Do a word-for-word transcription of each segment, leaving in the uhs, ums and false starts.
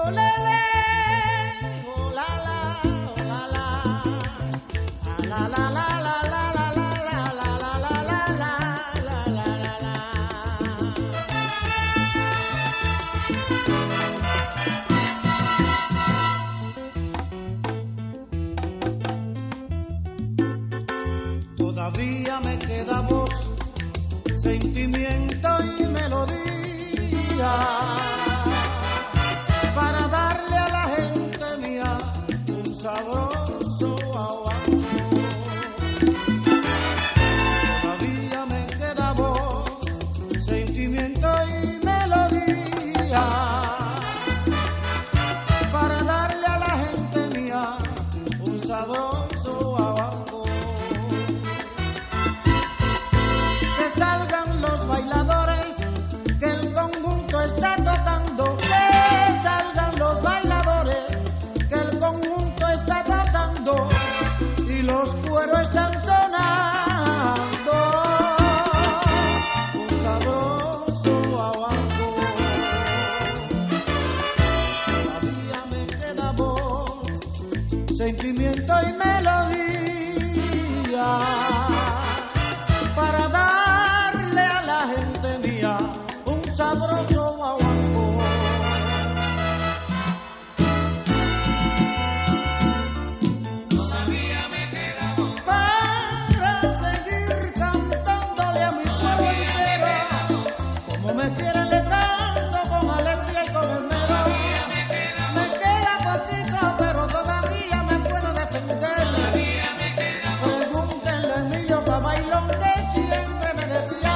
Todavía me queda voz, sentimiento y melodía para darle a la gente mía un sabroso aguardo. Todavía me queda voz, sentimiento y melodía para darle a la gente mía un sabroso aguardo. Bailadores que el conjunto está tocando, que salgan los bailadores que el conjunto está tocando y los cueros están sonando un sabroso aguanto. Todavía me queda voz, sentimiento y melodía para dar un sabroso guaguancó. Todavía me queda voz para seguir cantándole a mi pueblo entero. Como me quieren le canto con alegría y con esmero. Me queda poquito, pero todavía me puedo defender. Todavía me queda voz. Pregúntenle a Emilio Cabailón que siempre me decía.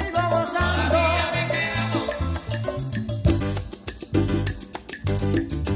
Todavía me queda voz.